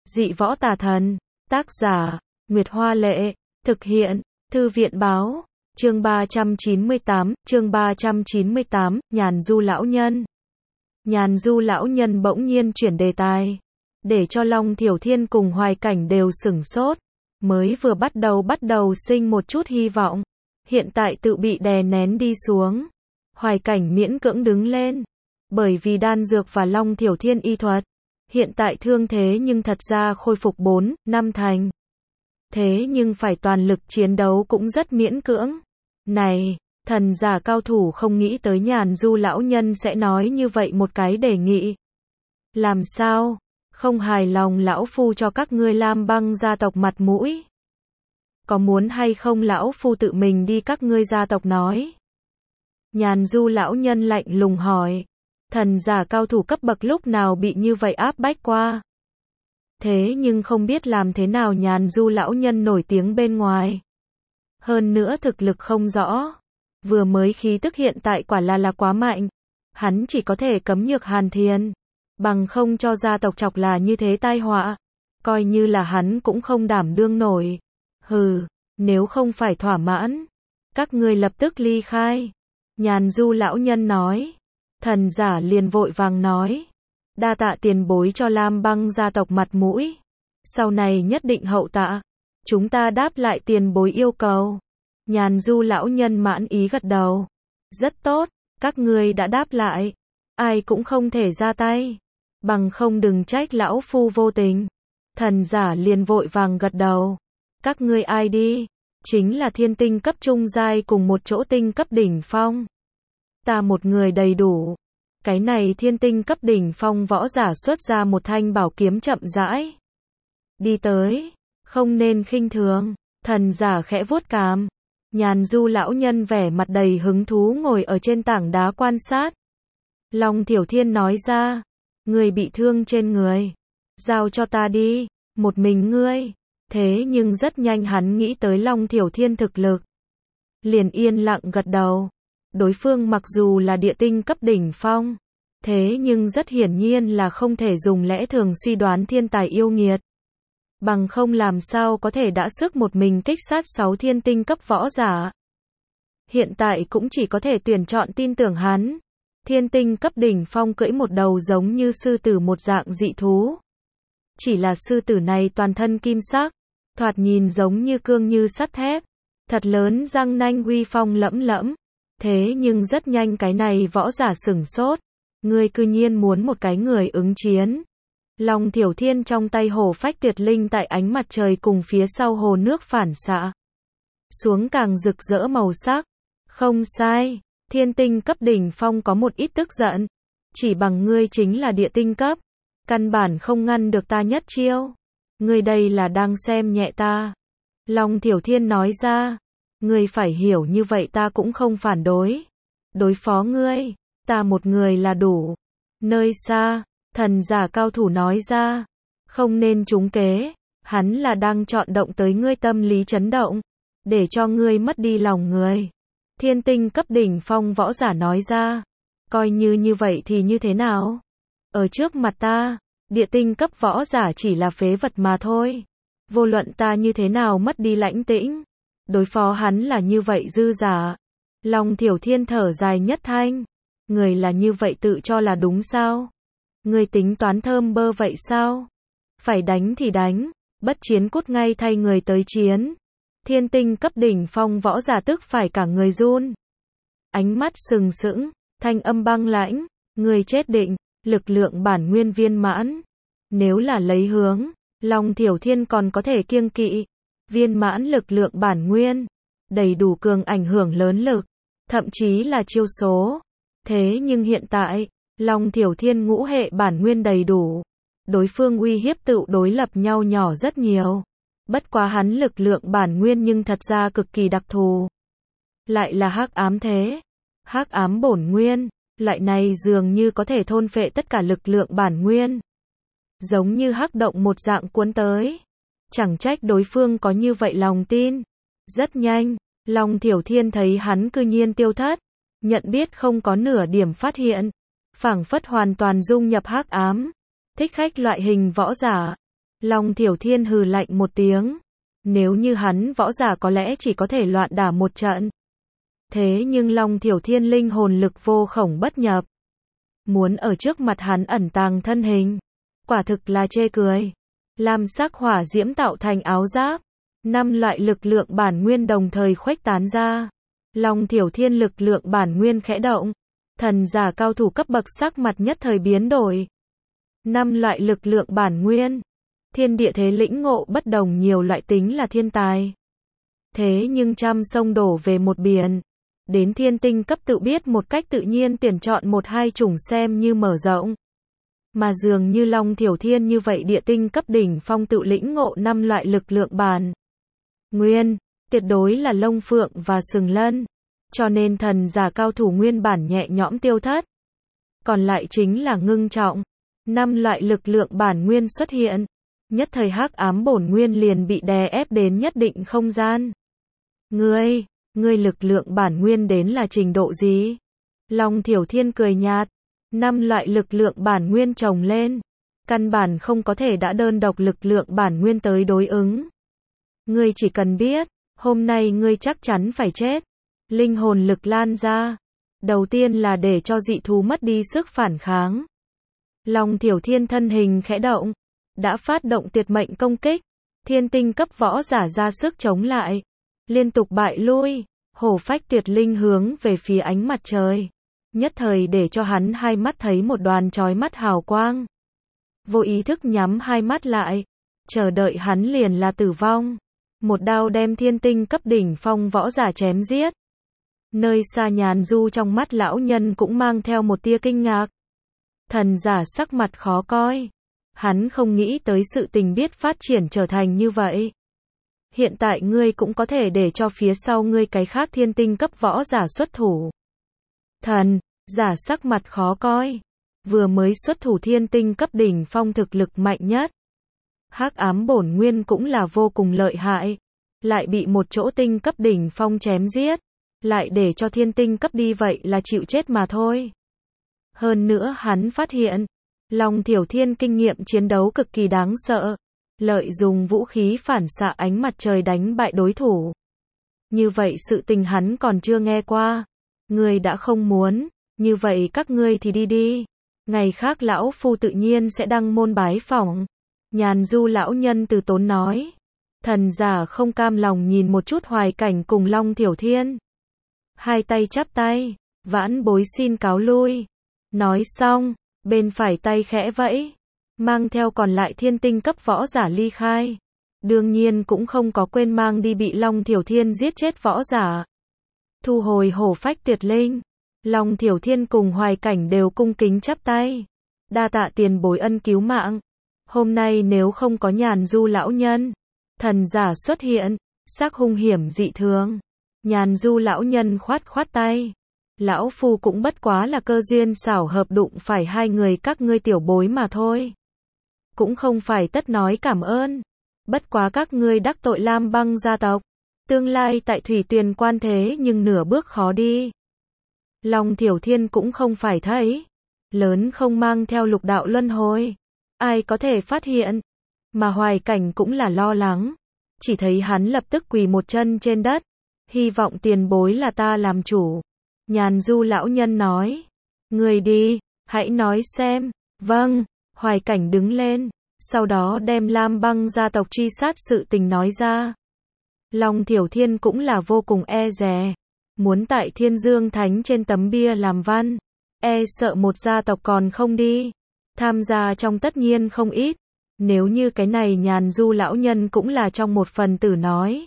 Dị võ tà thần. Tác giả, Nguyệt Hoa Lệ. Thực hiện, Thư viện Báo. Chương 398, Nhàn Du Lão Nhân. Nhàn Du Lão Nhân bỗng nhiên chuyển đề tài, để cho Long Thiểu Thiên cùng Hoài Cảnh đều sửng sốt. Mới vừa bắt đầu sinh một chút hy vọng, hiện tại tự bị đè nén đi xuống. Hoài Cảnh miễn cưỡng đứng lên, bởi vì đan dược và Long Thiểu Thiên y thuật, hiện tại thương thế nhưng thật ra khôi phục 4-5 thành. Thế nhưng phải toàn lực chiến đấu cũng rất miễn cưỡng. Này, thần giả cao thủ không nghĩ tới Nhàn Du lão nhân sẽ nói như vậy một cái đề nghị. Làm sao? Không hài lòng lão phu cho các ngươi Lam Băng gia tộc mặt mũi? Có muốn hay không lão phu tự mình đi các ngươi gia tộc nói? Nhàn Du lão nhân lạnh lùng hỏi. Thần giả cao thủ cấp bậc lúc nào bị như vậy áp bách qua? Thế nhưng không biết làm thế nào Nhàn Du lão nhân nổi tiếng bên ngoài. Hơn nữa thực lực không rõ. Vừa mới khí tức hiện tại quả là quá mạnh. Hắn chỉ có thể cấm nhược Hàn Thiên. Bằng không cho gia tộc chọc là như thế tai họa. Coi như là hắn cũng không đảm đương nổi. Hừ, nếu không phải thỏa mãn, các ngươi lập tức ly khai. Nhàn Du lão nhân nói. Thần giả liền vội vàng nói. Đa tạ tiền bối cho Lam Băng gia tộc mặt mũi. Sau này nhất định hậu tạ. Chúng ta đáp lại tiền bối yêu cầu. Nhàn Du lão nhân mãn ý gật đầu. Rất tốt, các ngươi đã đáp lại. Ai cũng không thể ra tay. Bằng không đừng trách lão phu vô tình. Thần giả liền vội vàng gật đầu. Các ngươi ai đi? Chính là thiên tinh cấp trung giai cùng một chỗ tinh cấp đỉnh phong. Ta một người đầy đủ. Cái này thiên tinh cấp đỉnh phong võ giả xuất ra một thanh bảo kiếm chậm rãi. Đi tới. Không nên khinh thường. Thần giả khẽ vuốt cằm. Nhàn Du lão nhân vẻ mặt đầy hứng thú ngồi ở trên tảng đá quan sát. Long Thiểu Thiên nói ra. Người bị thương trên người. Giao cho ta đi. Một mình ngươi. Thế nhưng rất nhanh hắn nghĩ tới Long Thiểu Thiên thực lực. Liền yên lặng gật đầu. Đối phương mặc dù là địa tinh cấp đỉnh phong. Thế nhưng rất hiển nhiên là không thể dùng lẽ thường suy đoán thiên tài yêu nghiệt. Bằng không làm sao có thể đã sức một mình kích sát 6 thiên tinh cấp võ giả. Hiện tại cũng chỉ có thể tuyển chọn tin tưởng hắn. Thiên tinh cấp đỉnh phong cưỡi một đầu giống như sư tử một dạng dị thú. Chỉ là sư tử này toàn thân kim sắc, thoạt nhìn giống như cương như sắt thép. Thật lớn răng nanh uy phong lẫm lẫm. Thế nhưng rất nhanh cái này võ giả sửng sốt. Ngươi cư nhiên muốn một cái người ứng chiến. Long Thiểu Thiên trong tay hổ phách tuyệt linh tại ánh mặt trời cùng phía sau hồ nước phản xạ xuống càng rực rỡ màu sắc. Không sai, thiên tinh cấp đỉnh phong có một ít tức giận. Chỉ bằng ngươi chính là địa tinh cấp, căn bản không ngăn được ta nhất chiêu. Ngươi đây là đang xem nhẹ ta. Long Thiểu Thiên nói ra. Ngươi phải hiểu như vậy ta cũng không phản đối. Đối phó ngươi, ta một người là đủ. Nơi xa, thần giả cao thủ nói ra. Không nên trúng kế. Hắn là đang chọn động tới ngươi tâm lý chấn động. Để cho ngươi mất đi lòng người. Thiên tinh cấp đỉnh phong võ giả nói ra. Coi như vậy thì như thế nào? Ở trước mặt ta, địa tinh cấp võ giả chỉ là phế vật mà thôi. Vô luận ta như thế nào mất đi lãnh tĩnh. Đối phó hắn là như vậy dư giả. Long Thiểu Thiên thở dài nhất thanh. Người là như vậy tự cho là đúng sao? Người tính toán thơm bơ vậy sao? Phải đánh thì đánh, bất chiến cút ngay thay người tới chiến. Thiên tinh cấp đỉnh phong võ giả tức phải cả người run. Ánh mắt sừng sững, thanh âm băng lãnh. Người chết định, lực lượng bản nguyên viên mãn. Nếu là lấy hướng, Long Thiểu Thiên còn có thể kiêng kỵ. Viên mãn lực lượng bản nguyên, đầy đủ cường ảnh hưởng lớn lực, thậm chí là chiêu số. Thế nhưng hiện tại, Long Thiểu Thiên ngũ hệ bản nguyên đầy đủ. Đối phương uy hiếp tự đối lập nhau nhỏ rất nhiều. Bất quá hắn lực lượng bản nguyên nhưng thật ra cực kỳ đặc thù. Lại là hắc ám thế. Hắc ám bổn nguyên, loại này dường như có thể thôn phệ tất cả lực lượng bản nguyên. Giống như hắc động một dạng cuốn tới. Chẳng trách đối phương có như vậy lòng tin. Rất nhanh, Long Thiểu Thiên thấy hắn cư nhiên tiêu thất. Nhận biết không có nửa điểm phát hiện. Phảng phất hoàn toàn dung nhập hắc ám. Thích khách loại hình võ giả. Long Thiểu Thiên hừ lạnh một tiếng. Nếu như hắn võ giả có lẽ chỉ có thể loạn đả một trận. Thế nhưng Long Thiểu Thiên linh hồn lực vô khổng bất nhập. Muốn ở trước mặt hắn ẩn tàng thân hình. Quả thực là chê cười. Lam sắc hỏa diễm tạo thành áo giáp. 5 loại lực lượng bản nguyên đồng thời khuếch tán ra. Long Thiểu Thiên lực lượng bản nguyên khẽ động. Thần giả cao thủ cấp bậc sắc mặt nhất thời biến đổi. 5 loại lực lượng bản nguyên. Thiên địa thế lĩnh ngộ bất đồng nhiều loại tính là thiên tài. Thế nhưng trăm sông đổ về một biển. Đến thiên tinh cấp tự biết một cách tự nhiên tuyển chọn một hai chủng xem như mở rộng. Mà dường như Long Thiểu Thiên như vậy địa tinh cấp đỉnh phong tự lĩnh ngộ 5 loại lực lượng bản nguyên, tuyệt đối là lông phượng và sừng lân. Cho nên thần giả cao thủ nguyên bản nhẹ nhõm tiêu thất. Còn lại chính là ngưng trọng. 5 loại lực lượng bản nguyên xuất hiện. Nhất thời hắc ám bổn nguyên liền bị đè ép đến nhất định không gian. Ngươi lực lượng bản nguyên đến là trình độ gì? Long Thiểu Thiên cười nhạt. 5 loại lực lượng bản nguyên chồng lên. Căn bản không có thể đã đơn độc lực lượng bản nguyên tới đối ứng. Ngươi chỉ cần biết, hôm nay ngươi chắc chắn phải chết. Linh hồn lực lan ra. Đầu tiên là để cho dị thú mất đi sức phản kháng. Long Thiểu Thiên thân hình khẽ động. Đã phát động tuyệt mệnh công kích. Thiên tinh cấp võ giả ra sức chống lại. Liên tục bại lui. Hổ phách tuyệt linh hướng về phía ánh mặt trời. Nhất thời để cho hắn hai mắt thấy một đoàn chói mắt hào quang. Vô ý thức nhắm hai mắt lại. Chờ đợi hắn liền là tử vong. Một đao đem thiên tinh cấp đỉnh phong võ giả chém giết. Nơi xa Nhàn Du trong mắt lão nhân cũng mang theo một tia kinh ngạc. Thần giả sắc mặt khó coi. Hắn không nghĩ tới sự tình biết phát triển trở thành như vậy. Hiện tại ngươi cũng có thể để cho phía sau ngươi cái khác thiên tinh cấp võ giả xuất thủ. Thần giả sắc mặt khó coi. Vừa mới xuất thủ thiên tinh cấp đỉnh phong thực lực mạnh nhất. Hắc ám bổn nguyên cũng là vô cùng lợi hại. Lại bị một chỗ tinh cấp đỉnh phong chém giết. Lại để cho thiên tinh cấp đi vậy là chịu chết mà thôi. Hơn nữa hắn phát hiện. Long Thiểu Thiên kinh nghiệm chiến đấu cực kỳ đáng sợ. Lợi dùng vũ khí phản xạ ánh mặt trời đánh bại đối thủ. Như vậy sự tình hắn còn chưa nghe qua. Ngươi đã không muốn. Như vậy các ngươi thì đi đi. Ngày khác lão phu tự nhiên sẽ đăng môn bái phỏng. Nhàn Du lão nhân từ tốn nói. Thần giả không cam lòng nhìn một chút Hoài Cảnh cùng Long Thiểu Thiên. Hai tay chắp tay. Vãn bối xin cáo lui. Nói xong. Bên phải tay khẽ vẫy. Mang theo còn lại thiên tinh cấp võ giả ly khai. Đương nhiên cũng không có quên mang đi bị Long Thiểu Thiên giết chết võ giả. Thu hồi hổ phách tuyệt linh. Long Thiểu Thiên cùng Hoài Cảnh đều cung kính chắp tay. Đa tạ tiền bối ân cứu mạng. Hôm nay nếu không có Nhàn Du lão nhân. Thần giả xuất hiện. Sắc hung hiểm dị thường. Nhàn Du lão nhân khoát khoát tay. Lão phu cũng bất quá là cơ duyên xảo hợp đụng phải hai người các ngươi tiểu bối mà thôi. Cũng không phải tất nói cảm ơn. Bất quá các ngươi đắc tội Lam Băng gia tộc. Tương lai tại Thủy Tuyền quan thế nhưng nửa bước khó đi. Long Thiểu Thiên cũng không phải thấy. Lớn không mang theo lục đạo luân hồi. Ai có thể phát hiện. Mà Hoài Cảnh cũng là lo lắng. Chỉ thấy hắn lập tức quỳ một chân trên đất. Hy vọng tiền bối là ta làm chủ. Nhàn Du lão nhân nói. Người đi, hãy nói xem. Vâng, Hoài Cảnh đứng lên. Sau đó đem Lam Băng gia tộc truy sát sự tình nói ra. Long Thiểu Thiên cũng là vô cùng e dè. Muốn tại Thiên Dương Thánh trên tấm bia làm văn. E sợ một gia tộc còn không đi. Tham gia trong tất nhiên không ít. Nếu như cái này Nhàn Du lão nhân cũng là trong một phần tử nói.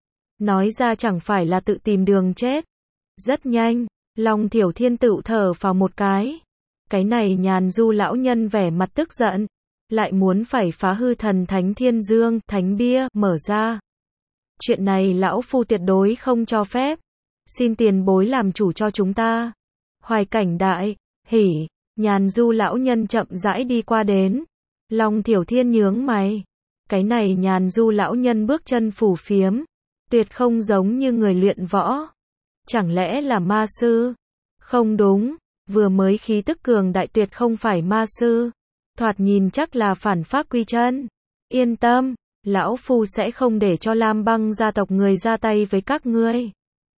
Nói ra chẳng phải là tự tìm đường chết. Rất nhanh, Long Thiểu Thiên tự thở vào một cái. Cái này Nhàn Du lão nhân vẻ mặt tức giận. Lại muốn phải phá hư thần thánh Thiên Dương, thánh bia, mở ra. Chuyện này lão phu tuyệt đối không cho phép. Xin tiền bối làm chủ cho chúng ta. Hoài Cảnh đại, hỉ, Nhàn Du lão nhân chậm rãi đi qua đến. Long Thiểu Thiên nhướng mày. Cái này Nhàn Du lão nhân bước chân phù phiếm. Tuyệt không giống như người luyện võ. Chẳng lẽ là ma sư? Không đúng, vừa mới khí tức cường đại tuyệt không phải ma sư. Thoạt nhìn chắc là phản pháp quy chân. Yên tâm, lão phu sẽ không để cho Lam Băng gia tộc người ra tay với các ngươi.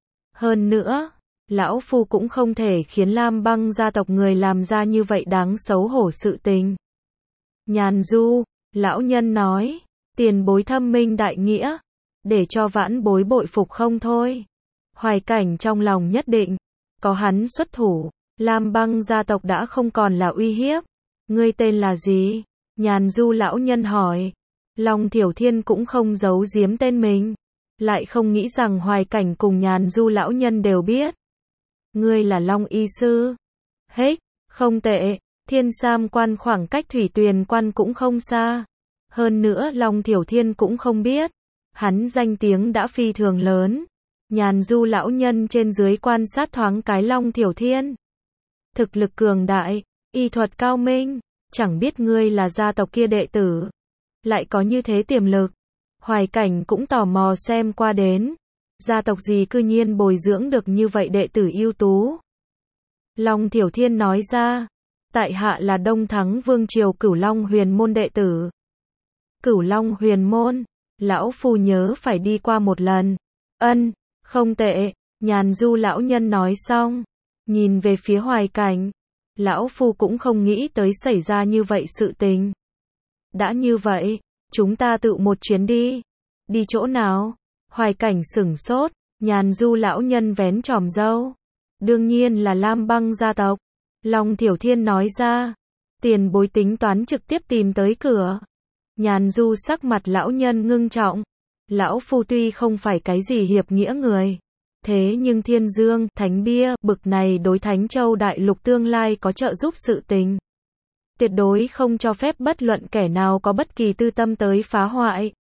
Hơn nữa, lão phu cũng không thể khiến Lam Băng gia tộc người làm ra như vậy đáng xấu hổ sự tình. Nhàn Du, lão nhân nói, tiền bối thâm minh đại nghĩa, để cho vãn bối bội phục không thôi. Hoài Cảnh trong lòng nhất định, có hắn xuất thủ, Lam Băng gia tộc đã không còn là uy hiếp. Ngươi tên là gì? Nhàn Du lão nhân hỏi. Long Thiểu Thiên cũng không giấu giếm tên mình, lại không nghĩ rằng Hoài Cảnh cùng Nhàn Du lão nhân đều biết. Ngươi là Long y sư. Hếch, không tệ, Thiên Sam quan khoảng cách Thủy Tuyền quan cũng không xa. Hơn nữa Long Thiểu Thiên cũng không biết, hắn danh tiếng đã phi thường lớn. Nhàn Du lão nhân trên dưới quan sát thoáng cái Long Thiểu Thiên. Thực lực cường đại, y thuật cao minh, chẳng biết ngươi là gia tộc kia đệ tử, lại có như thế tiềm lực. Hoài Cảnh cũng tò mò xem qua đến, gia tộc gì cư nhiên bồi dưỡng được như vậy đệ tử ưu tú. Long Thiểu Thiên nói ra, tại hạ là Đông Thắng Vương triều Cửu Long Huyền môn đệ tử. Cửu Long Huyền môn, lão phu nhớ phải đi qua một lần. Ân, không tệ, Nhàn Du lão nhân nói xong, nhìn về phía Hoài Cảnh, lão phu cũng không nghĩ tới xảy ra như vậy sự tình. Đã như vậy, chúng ta tự một chuyến đi. Đi chỗ nào? Hoài Cảnh sửng sốt, Nhàn Du lão nhân vén chòm râu. Đương nhiên là Lam Băng gia tộc. Long Thiểu Thiên nói ra, tiền bối tính toán trực tiếp tìm tới cửa. Nhàn Du sắc mặt lão nhân ngưng trọng. Lão phu tuy không phải cái gì hiệp nghĩa người, thế nhưng Thiên Dương, Thánh Bia, bực này đối Thánh Châu Đại Lục tương lai có trợ giúp sự tình. Tuyệt đối không cho phép bất luận kẻ nào có bất kỳ tư tâm tới phá hoại.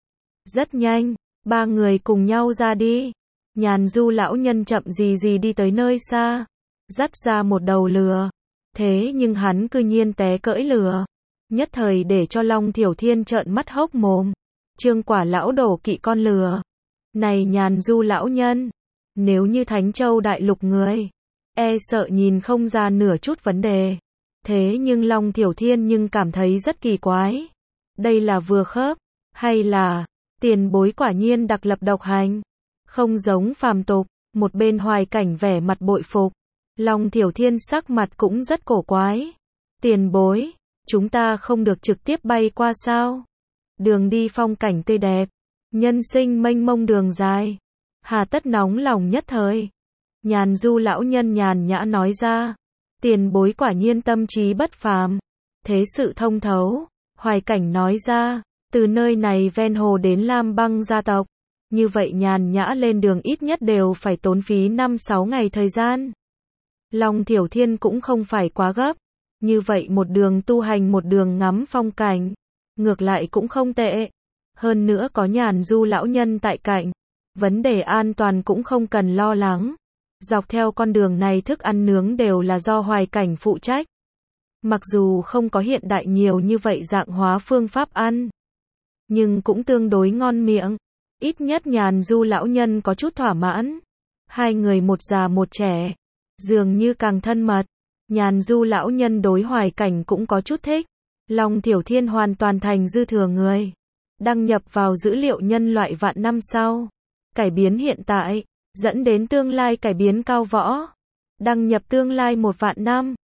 Rất nhanh, ba người cùng nhau ra đi. Nhàn Du lão nhân chậm gì gì đi tới nơi xa, dắt ra một đầu lừa. Thế nhưng hắn cư nhiên té cưỡi lừa, nhất thời để cho Long Thiểu Thiên trợn mắt hốc mồm. Trương Quả lão đổ kỵ con lừa. Này Nhàn Du lão nhân, nếu như Thánh Châu Đại Lục người, e sợ nhìn không ra nửa chút vấn đề. Thế nhưng Long Thiểu Thiên nhưng cảm thấy rất kỳ quái. Đây là vừa khớp, hay là tiền bối quả nhiên đặc lập độc hành, không giống phàm tục. Một bên Hoài Cảnh vẻ mặt bội phục, Long Thiểu Thiên sắc mặt cũng rất cổ quái. Tiền bối, chúng ta không được trực tiếp bay qua sao? Đường đi phong cảnh tươi đẹp, nhân sinh mênh mông đường dài, hà tất nóng lòng nhất thời. Nhàn Du lão nhân nhàn nhã nói ra, tiền bối quả nhiên tâm trí bất phàm, thế sự thông thấu. Hoài Cảnh nói ra, từ nơi này ven hồ đến Lam Băng gia tộc, như vậy nhàn nhã lên đường ít nhất đều phải tốn phí 5-6 ngày thời gian. Long Thiểu Thiên cũng không phải quá gấp, như vậy một đường tu hành một đường ngắm phong cảnh, ngược lại cũng không tệ. Hơn nữa có Nhàn Du lão nhân tại cạnh, vấn đề an toàn cũng không cần lo lắng. Dọc theo con đường này thức ăn nướng đều là do Hoài Cảnh phụ trách. Mặc dù không có hiện đại nhiều như vậy dạng hóa phương pháp ăn, nhưng cũng tương đối ngon miệng. Ít nhất Nhàn Du lão nhân có chút thỏa mãn. Hai người một già một trẻ, dường như càng thân mật. Nhàn Du lão nhân đối Hoài Cảnh cũng có chút thích. Long Thiểu Thiên hoàn toàn thành dư thừa người, đăng nhập vào dữ liệu nhân loại vạn năm sau, cải biến hiện tại, dẫn đến tương lai cải biến cao võ, đăng nhập tương lai 1 vạn năm.